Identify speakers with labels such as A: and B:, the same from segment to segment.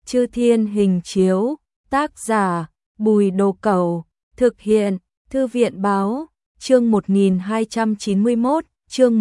A: Chư Thiên Hình Chiếu, tác giả Bùi Đồ Cẩu, thực hiện Thư viện Báo, chương 1291, chương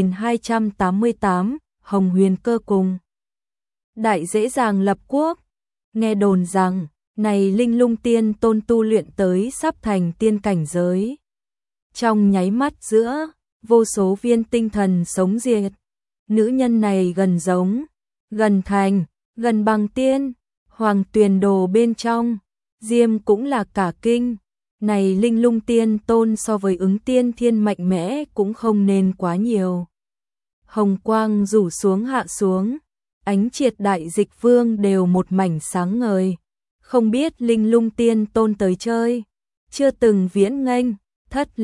A: 1288, Hồng Huyền Cơ cùng Đại dễ dàng lập quốc. Nghe đồn rằng, này Linh Lung Tiên Tôn tu luyện tới sắp thành tiên cảnh giới. Trong nháy mắt giữa, vô số viên tinh thần sống diệt. Nữ nhân này gần giống, gần thành, gần bằng tiên, Hoàng Tuyền Đồ bên trong, Diêm cũng là cả kinh. Này Linh Lung Tiên Tôn so với Ứng Tiên Thiên mạnh mẽ cũng không nên quá nhiều. Hồng quang rủ xuống hạ xuống, ánh triệt Đại Dịch Vương đều một mảnh sáng ngời. Không biết Linh Lung Tiên Tôn tới chơi, chưa từng viễn nghênh, thất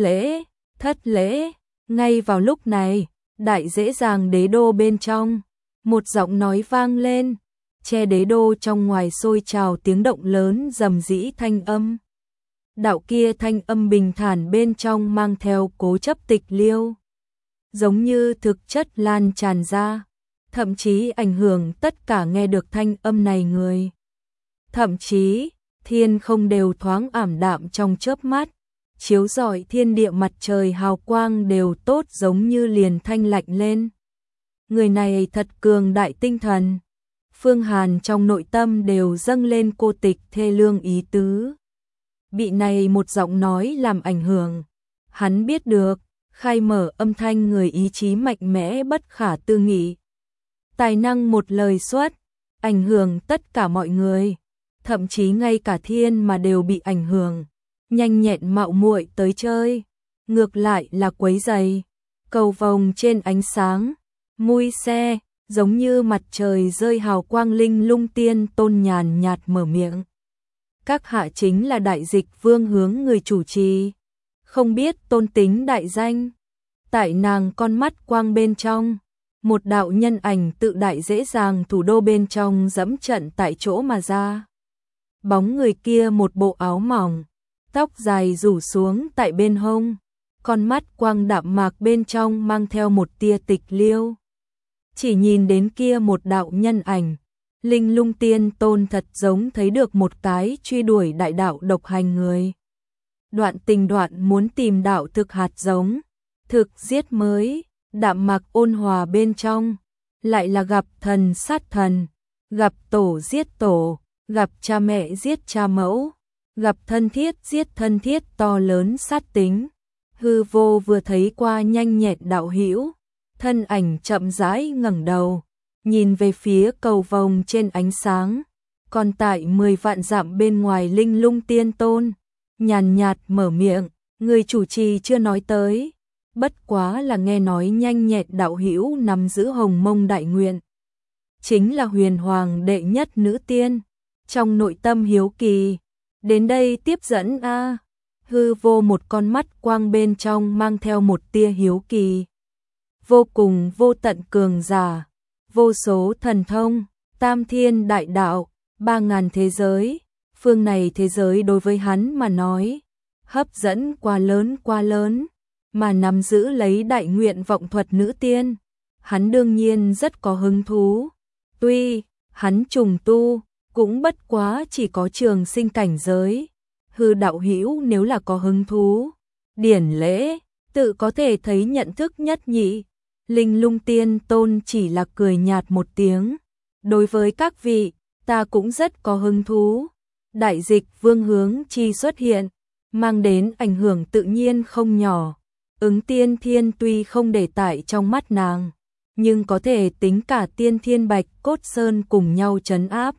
A: lễ. Ngay vào lúc này, Đại dễ dàng đế đô bên trong, một giọng nói vang lên, che đế đô trong ngoài sôi trào tiếng động lớn rầm rĩ thanh âm. Đạo kia thanh âm bình thản bên trong mang theo cố chấp tịch liêu, giống như thực chất lan tràn ra, thậm chí ảnh hưởng tất cả nghe được thanh âm này người. Thậm chí, thiên không đều thoáng ảm đạm trong chớp mắt, chiếu rọi thiên địa mặt trời hào quang đều tốt giống như liền thanh lạnh lên. Người này thật cường đại tinh thần. Phương Hàn trong nội tâm đều dâng lên cô tịch thê lương ý tứ. Bị này một giọng nói làm ảnh hưởng. Hắn biết được, khai mở âm thanh người ý chí mạnh mẽ bất khả tư nghị. Tài năng một lời xuất, ảnh hưởng tất cả mọi người. Thậm chí ngay cả thiên mà đều bị ảnh hưởng. Nhanh nhẹn mạo muội tới chơi. Ngược lại là quấy rầy. Cầu vồng trên ánh sáng. Mui xe, giống như mặt trời rơi hào quang. Linh Lung Tiên Tôn nhàn nhạt mở miệng. Các hạ chính là Đại Dịch Vương hướng người chủ trì. Không biết tôn tính đại danh. Tại nàng con mắt quang bên trong, một đạo nhân ảnh tự đại dễ dàng thủ đô bên trong dẫm trận tại chỗ mà ra. Bóng người kia một bộ áo mỏng, tóc dài rủ xuống tại bên hông, con mắt quang đạm mạc bên trong mang theo một tia tịch liêu. Chỉ nhìn đến kia một đạo nhân ảnh, Linh Lung Tiên Tôn thật giống thấy được một cái truy đuổi đại đạo độc hành người. Đoạn tình đoạn muốn tìm đạo thực hạt giống, thực giết mới, đạm mạc ôn hòa bên trong, lại là gặp thần sát thần, gặp tổ giết tổ, gặp cha mẹ giết cha mẫu, gặp thân thiết giết thân thiết to lớn sát tính. Hư vô vừa thấy qua nhanh nhẹn đạo hữu, thân ảnh chậm rãi ngẩng đầu, nhìn về phía cầu vồng trên ánh sáng, còn tại 10 vạn dặm bên ngoài Linh Lung Tiên Tôn, nhàn nhạt mở miệng, người chủ trì chưa nói tới, bất quá là nghe nói nhanh nhẹn đạo hữu nắm giữ hồng mông đại nguyện, chính là huyền hoàng đệ nhất nữ tiên, trong nội tâm hiếu kỳ, đến đây tiếp dẫn a. Hư vô một con mắt quang bên trong mang theo một tia hiếu kỳ. Vô cùng vô tận cường giả, vô số thần thông, tam thiên đại đạo, 3000 thế giới, phương này thế giới đối với hắn mà nói, hấp dẫn quá lớn, mà nắm giữ lấy đại nguyện vọng thuật nữ tiên, hắn đương nhiên rất có hứng thú. Tuy hắn trùng tu, cũng bất quá chỉ có trường sinh cảnh giới. Hư đạo hữu nếu là có hứng thú, điển lễ, tự có thể thấy nhận thức nhất nhị. Linh Lung Tiên Tôn chỉ là cười nhạt một tiếng. Đối với các vị, ta cũng rất có hứng thú. Đại Dịch Vương hướng chi xuất hiện, mang đến ảnh hưởng tự nhiên không nhỏ. Ứng Tiên Thiên tuy không để tại trong mắt nàng, nhưng có thể tính cả Tiên Thiên Bạch Cốt Sơn cùng nhau trấn áp.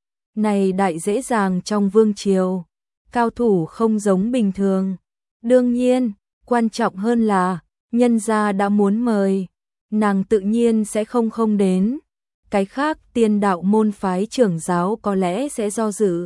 A: Này đại dễ dàng trong vương triều, cao thủ không giống bình thường. Đương nhiên, quan trọng hơn là, nhân gia đã muốn mời, nàng tự nhiên sẽ không đến. Cái khác tiên đạo môn phái trưởng giáo có lẽ sẽ do dự.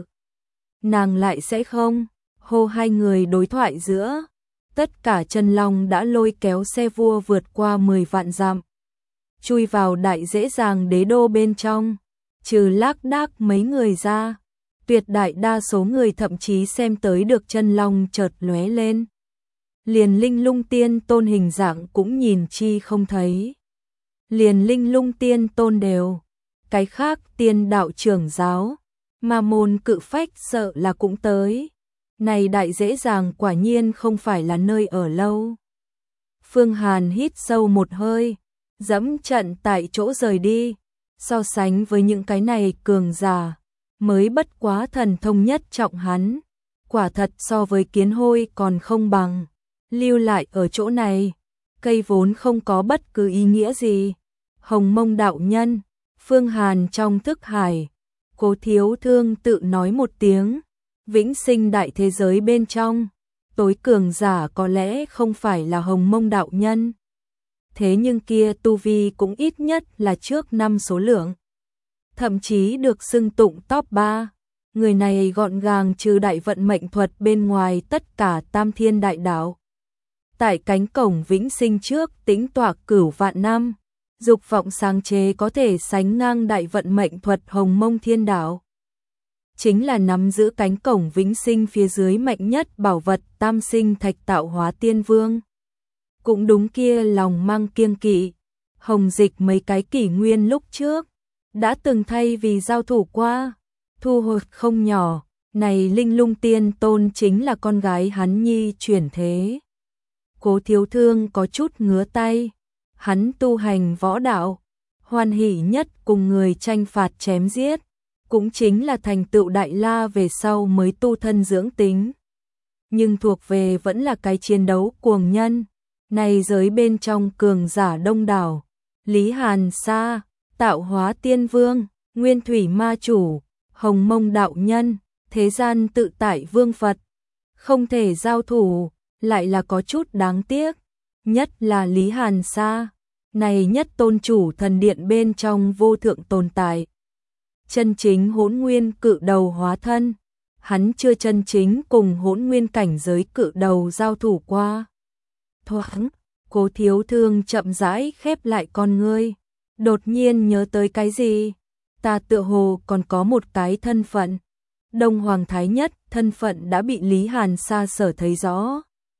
A: Nàng lại sẽ không. Hô hai người đối thoại giữa. Tất cả chân long đã lôi kéo xe vua vượt qua 10 vạn dặm. Chui vào đại dễ dàng đế đô bên trong. Trừ lác đác mấy người ra. Tuyệt đại đa số người thậm chí xem tới được chân long chợt lóe lên. Liền Linh Lung Tiên Tôn hình dạng cũng nhìn chi không thấy. Liền Linh Lung Tiên Tôn đều. Cái khác tiên đạo trưởng giáo, mà môn cự phách sợ là cũng tới. Này đại dễ dàng quả nhiên không phải là nơi ở lâu. Phương Hàn hít sâu một hơi, dẫm trận tại chỗ rời đi. So sánh với những cái này cường giả, mới bất quá thần thông nhất trọng hắn. Quả thật so với kiến hôi còn không bằng. Lưu lại ở chỗ này, cây vốn không có bất cứ ý nghĩa gì. Hồng Mông đạo nhân, Phương Hàn trong thức hải, Cố Thiếu Thương tự nói một tiếng, vĩnh sinh đại thế giới bên trong, tối cường giả có lẽ không phải là Hồng Mông đạo nhân. Thế nhưng kia tu vi cũng ít nhất là trước 5 số lượng. Thậm chí được xưng tụng top 3. Người này gọn gàng trừ đại vận mệnh thuật bên ngoài tất cả tam thiên đại đạo. Tại cánh cổng vĩnh sinh trước tĩnh tọa cửu vạn năm, dục vọng sáng chế có thể sánh ngang đại vận mệnh thuật Hồng Mông thiên đạo. Chính là nắm giữ cánh cổng vĩnh sinh phía dưới mạnh nhất bảo vật tam sinh thạch tạo hóa tiên vương. Cũng đúng kia lòng mang kiêng kỵ, Hồng Dịch mấy cái kỷ nguyên lúc trước, đã từng thay vì giao thủ qua, thu hồi không nhỏ, này Linh Lung Tiên Tôn chính là con gái hắn nhi chuyển thế. Cố Thiếu Thương có chút ngứa tay, hắn tu hành võ đạo, hoan hỷ nhất cùng người tranh phạt chém giết, cũng chính là thành tựu đại la về sau mới tu thân dưỡng tính. Nhưng thuộc về vẫn là cái chiến đấu cuồng nhân, này giới bên trong cường giả đông đảo, Lý Hàn Sa, Tạo Hóa Tiên Vương, Nguyên Thủy Ma Chủ, Hồng Mông đạo nhân, thế gian tự tại vương Phật, không thể giao thủ, lại là có chút đáng tiếc, nhất là Lý Hàn Sa, này nhất tôn chủ thần điện bên trong vô thượng tồn tại. Chân chính Hỗn Nguyên cự đầu hóa thân, hắn chưa chân chính cùng Hỗn Nguyên cảnh giới cự đầu giao thủ qua. Thoáng, Cố Thiếu Thương chậm rãi khép lại con ngươi, đột nhiên nhớ tới cái gì, ta tựa hồ còn có một cái thân phận. Đông Hoàng Thái Nhất thân phận đã bị Lý Hàn Sa sở thấy rõ.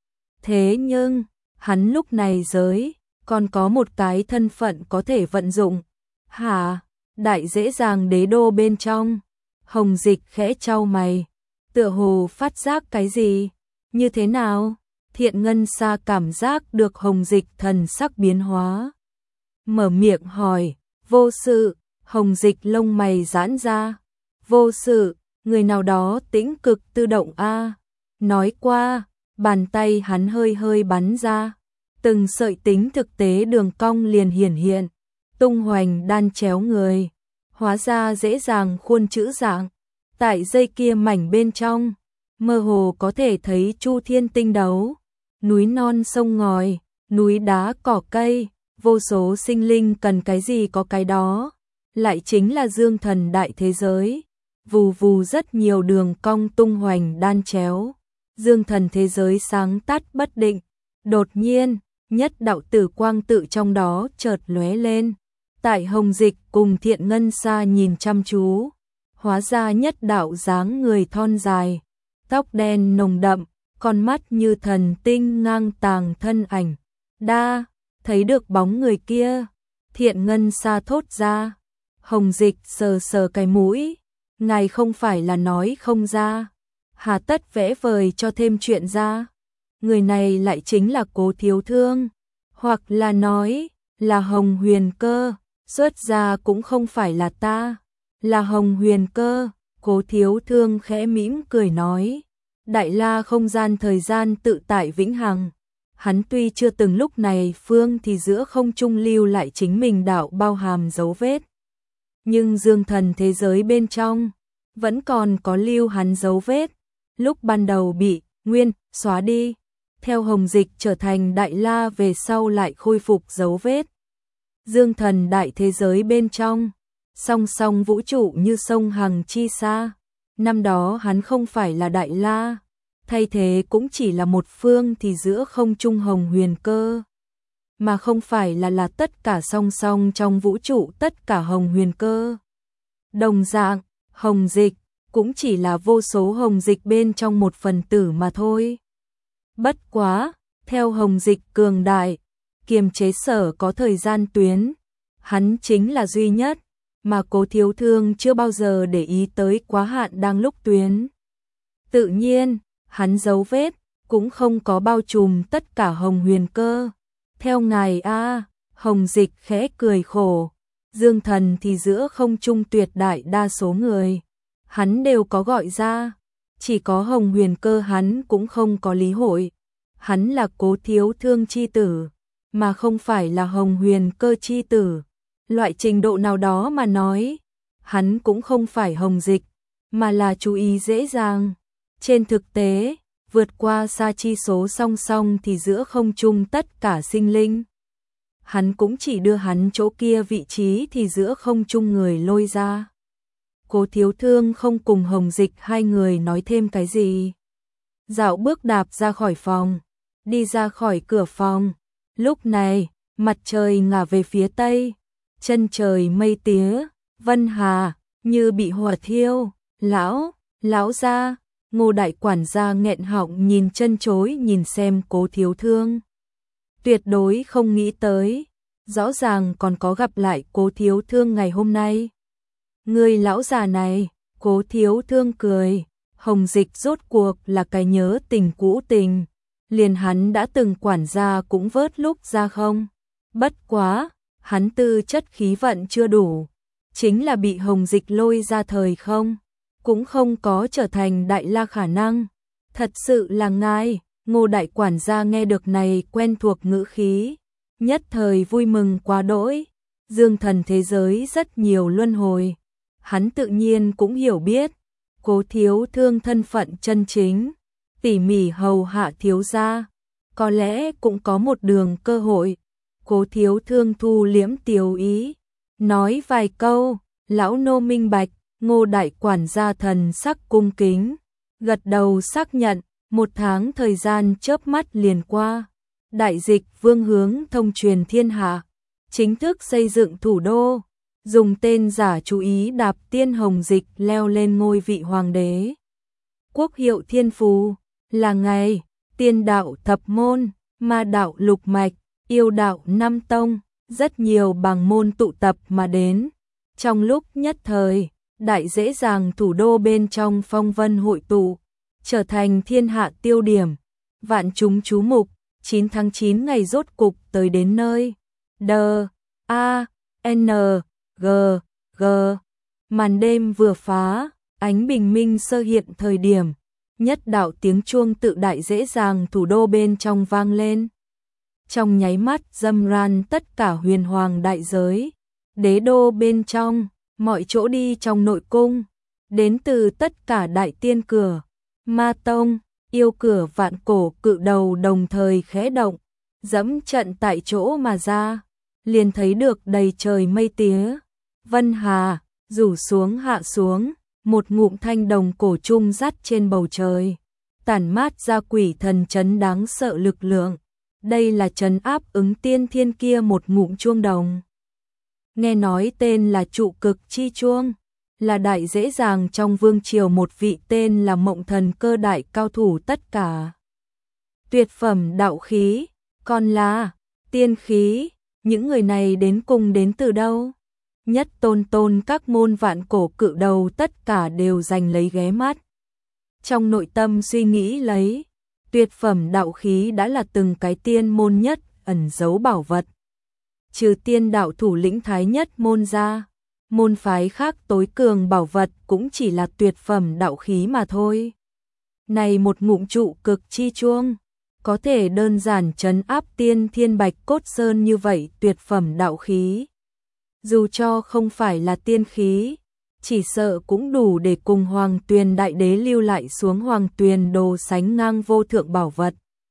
A: Thế nhưng, hắn lúc này giới, còn có một cái thân phận có thể vận dụng. Hả? Đại dễ dàng đế đô bên trong. Hồng Dịch khẽ chau mày, tựa hồ phát giác cái gì? Như thế nào? Thiện Ngân Sa cảm giác được Hồng Dịch thần sắc biến hóa. Mở miệng hỏi, vô sự, Hồng Dịch lông mày giãn ra. Vô sự, người nào đó tĩnh cực tự động a. Nói qua, bàn tay hắn hơi hơi bắn ra. Từng sợi tính thực tế đường cong liền hiển hiện, tung hoành đan chéo người, hóa ra dễ dàng khuôn chữ dạng. Tại dây kia mảnh bên trong, mơ hồ có thể thấy chu thiên tinh đấu, núi non sông ngòi, núi đá cỏ cây, vô số sinh linh cần cái gì có cái đó, lại chính là dương thần đại thế giới. Vù vù rất nhiều đường cong tung hoành đan chéo, dương thần thế giới sáng tắt bất định. Đột nhiên, nhất đạo tử quang tự trong đó chợt lóe lên. Tại Hồng Dịch cùng Thiện Ngân Sa nhìn chăm chú, hóa ra nhất đạo dáng người thon dài, tóc đen nồng đậm, con mắt như thần tinh ngang tàng thân ảnh. Đa, thấy được bóng người kia, Thiện Ngân Sa thốt ra. Hồng Dịch sờ sờ cái mũi, ngài không phải là nói không ra, hà tất vẽ vời cho thêm chuyện ra. Người này lại chính là Cố Thiếu Thương, hoặc là nói là Hồng Huyền Cơ, xuất ra cũng không phải là ta, là Hồng Huyền Cơ. Cố Thiếu Thương khẽ mỉm cười nói, đại la không gian thời gian tự tại vĩnh hằng. Hắn tuy chưa từng lúc này phương thì giữa không trung lưu lại chính mình đạo bao hàm dấu vết, nhưng dương thần thế giới bên trong vẫn còn có lưu hắn dấu vết, lúc ban đầu bị nguyên xóa đi, theo Hồng Dịch trở thành đại la về sau lại khôi phục dấu vết. Dương thần đại thế giới bên trong, song song vũ trụ như sông hằng chi xa. Năm đó hắn không phải là đại la, thay thế cũng chỉ là một phương thì giữa không trung Hồng Huyền Cơ, mà không phải là tất cả song song trong vũ trụ tất cả Hồng Huyền Cơ. Đồng dạng, Hồng Dịch cũng chỉ là vô số Hồng Dịch bên trong một phần tử mà thôi. Bất quá, theo Hồng Dịch cường đại, kiềm chế sở có thời gian tuyến, hắn chính là duy nhất, mà Cố Thiếu Thương chưa bao giờ để ý tới quá hạn đang lúc tuyến. Tự nhiên, hắn dấu vết cũng không có bao trùm tất cả Hồng Huyền Cơ. Theo ngài a, Hồng Dịch khẽ cười khổ, Dương Thần thì giữa không trung tuyệt đại đa số người, hắn đều có gọi ra, chỉ có Hồng Huyền Cơ hắn cũng không có lý hội. Hắn là Cố Thiếu Thương chi tử, mà không phải là Hồng Huyền Cơ chi tử. Loại trình độ nào đó mà nói, hắn cũng không phải Hồng Dịch, mà là chú ý dễ dàng. Trên thực tế, vượt qua xa chi số song song thì giữa không trung tất cả sinh linh. Hắn cũng chỉ đưa hắn chỗ kia vị trí thì giữa không trung người lôi ra. Cố Thiếu Thương không cùng Hồng Dịch hai người nói thêm cái gì. Dạo bước đạp ra khỏi phòng, đi ra khỏi cửa phòng. Lúc này, mặt trời ngả về phía tây, chân trời mây tía, Vân Hà như bị hỏa thiêu. Lão gia, Ngô đại quản gia nghẹn họng nhìn chân chối nhìn xem Cố Thiếu Thương. Tuyệt đối không nghĩ tới, rõ ràng còn có gặp lại Cố Thiếu Thương ngày hôm nay. Người lão già này, Cố Thiếu Thương cười, Hồng Dịch rốt cuộc là cái nhớ tình cũ tình, liền hắn đã từng quản gia cũng vớt lúc ra không. Bất quá, hắn tư chất khí vận chưa đủ, chính là bị Hồng Dịch lôi ra thời không, cũng không có trở thành đại la khả năng. Thật sự là ngài. Ngô đại quản gia nghe được này quen thuộc ngữ khí, nhất thời vui mừng quá đỗi. Dương Thần thế giới rất nhiều luân hồi, hắn tự nhiên cũng hiểu biết. Cố Thiếu Thương thân phận chân chính, tỉ mỉ hầu hạ thiếu gia, có lẽ cũng có một đường cơ hội. Cố Thiếu Thương thu liễm tiêu ý, nói vài câu, lão nô minh bạch. Ngô đại quản gia thần sắc cung kính, gật đầu xác nhận. 1 tháng thời gian chớp mắt liền qua, đại dịch vương hướng thông truyền thiên hạ, chính thức xây dựng thủ đô, dùng tên giả chú ý đạp tiên Hồng Dịch leo lên ngôi vị hoàng đế. Quốc hiệu thiên phú là ngày, tiên đạo thập môn, ma đạo lục mạch, yêu đạo 5 tông, rất nhiều bảng môn tụ tập mà đến. Trong lúc nhất thời, đại dễ dàng thủ đô bên trong phong vân hội tụ, trở thành thiên hạ tiêu điểm, vạn chúng chú mục. 9 tháng 9 ngày rốt cục tới đến nơi. D.A.N.G. Màn đêm vừa phá, ánh bình minh sơ hiện thời điểm, nhất đạo tiếng chuông tự đại dễ dàng thủ đô bên trong vang lên. Trong nháy mắt dâm ran tất cả huyền hoàng đại giới, đế đô bên trong, mọi chỗ đi trong nội cung, đến từ tất cả đại tiên cửa. Ma tông, yêu cửa vạn cổ cự đầu đồng thời khẽ động, dẫm trận tại chỗ mà ra, liền thấy được đầy trời mây tía, Vân Hà, rủ xuống hạ xuống, một ngụm thanh đồng cổ trung dắt trên bầu trời, tản mát ra quỷ thần trấn đáng sợ lực lượng. Đây là trấn áp ứng tiên thiên kia một ngụm chuông đồng. Nghe nói tên là trụ cực chi chuông, là đại dễ dàng trong vương triều một vị tên là Mộng Thần cơ đại cao thủ tất cả. Tuyệt phẩm đạo khí, còn là tiên khí, những người này đến cùng đến từ đâu? Nhất tôn các môn vạn cổ cự đầu tất cả đều giành lấy ghé mắt. Trong nội tâm suy nghĩ lấy, tuyệt phẩm đạo khí đã là từng cái tiên môn nhất ẩn giấu bảo vật. Trừ tiên đạo thủ lĩnh thái nhất môn ra, môn phái khác tối cường bảo vật cũng chỉ là tuyệt phẩm đạo khí mà thôi. Này một ngụm trụ cực chi chuông, có thể đơn giản trấn áp tiên thiên bạch cốt sơn như vậy tuyệt phẩm đạo khí. Dù cho không phải là tiên khí, chỉ sợ cũng đủ để cùng Hoàng Tuyền Đại Đế lưu lại xuống Hoàng Tuyền đồ sánh ngang vô thượng bảo vật.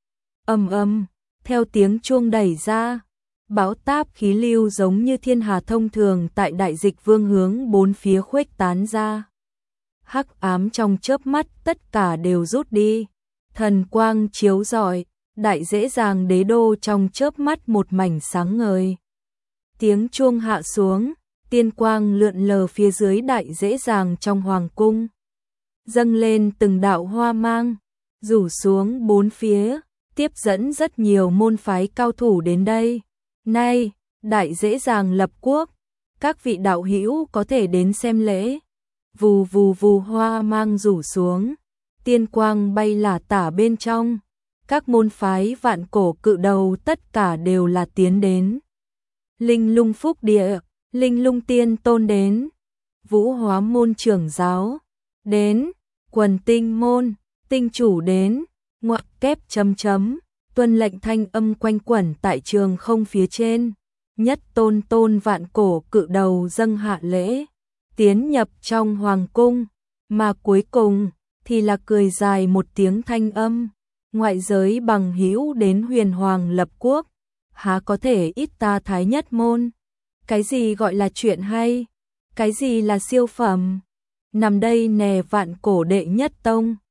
A: Theo tiếng chuông đẩy ra, bão táp khí lưu giống như thiên hà thông thường tại đại dịch vương hướng bốn phía khuếch tán ra. Hắc ám trong chớp mắt tất cả đều rút đi, thần quang chiếu rọi, đại dễ dàng đế đô trong chớp mắt một mảnh sáng ngời. Tiếng chuông hạ xuống, tiên quang lượn lờ phía dưới đại dễ dàng trong hoàng cung. Dâng lên từng đạo hoa mang, rủ xuống bốn phía, tiếp dẫn rất nhiều môn phái cao thủ đến đây. Nay, đại dễ dàng lập quốc, các vị đạo hữu có thể đến xem lễ. Vù vù vù, hoa mang rủ xuống, tiên quang bay lả tả bên trong. Các môn phái vạn cổ cự đầu tất cả đều là tiến đến. Linh Lung Phúc Địa, Linh Lung Tiên Tôn đến, Vũ Hóa môn trưởng giáo đến, Quần Tinh môn tinh chủ đến, ngoặc kép chấm chấm, tuân lệnh thanh âm quanh quẩn tại trường không phía trên. Nhất tôn vạn cổ cự đầu dâng hạ lễ, tiến nhập trong hoàng cung, mà cuối cùng thì là cười dài một tiếng thanh âm. Ngoại giới bằng hữu đến huyền hoàng lập quốc, há có thể ít ta thái nhất môn. Cái gì gọi là chuyện hay, cái gì là siêu phẩm, nằm đây nè vạn cổ đệ nhất tông.